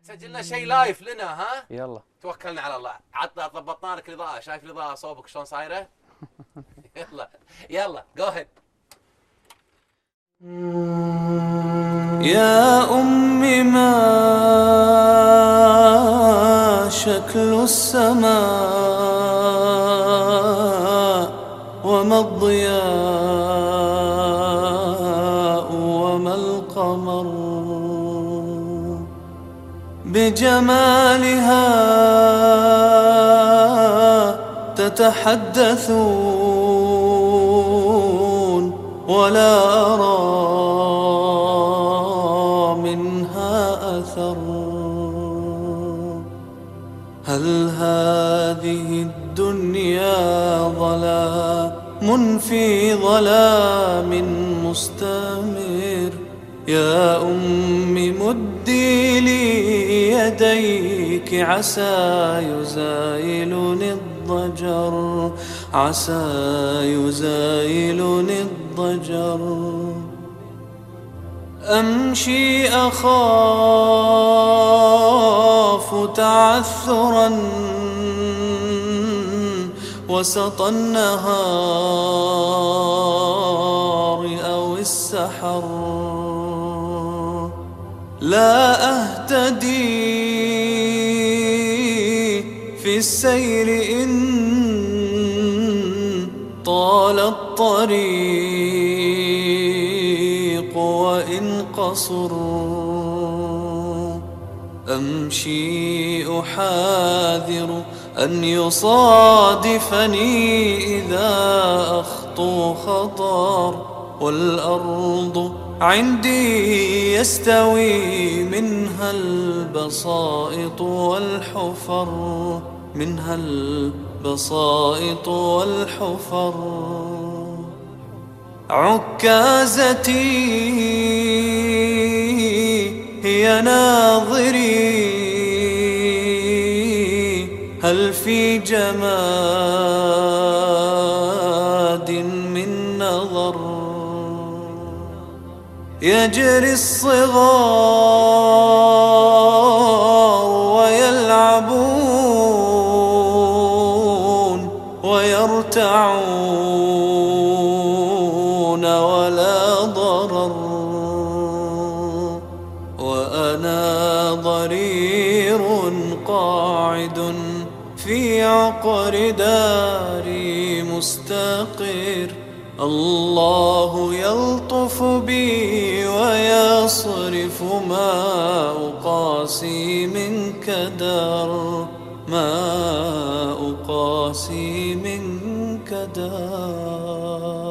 سجلنا شيء لايف لنا، ها؟ يلا. توكلنا على الله. عطنا ضبطنا لك الاضاءه، شايف الاضاءه صوبك شلون صايره؟ يلا يلا جو هيد. يا أم ما شكل السماء وما الضياء وما القمر بجمالها تتحدثون ولا أرى منها أثر. هل هذه الدنيا ظلام في ظلام مستمر؟ يا أم مدي لي يديك عسى يزايلني الضجر، عسى يزايلني الضجر. أمشي أخاف تعثرا وسط النهار أو السحر، لا أهتدي في السير إن طال الطريق وإن قصر. أمشي أحاذر أن يصادفني إذا أخطو خطر، والأرض عندي يستوي منها البسائط والحفر، منها البسائط والحفر. عكازتي هي ناظري، هل في جماد من نظر؟ يجري الصغار ويلعبون ويرتعون ولا ضرر، وأنا ضرير قاعد في عقر داري مستقر. الله يلطف بي ويصرف ما أقاسي من كدر، ما أقاسي من كدر.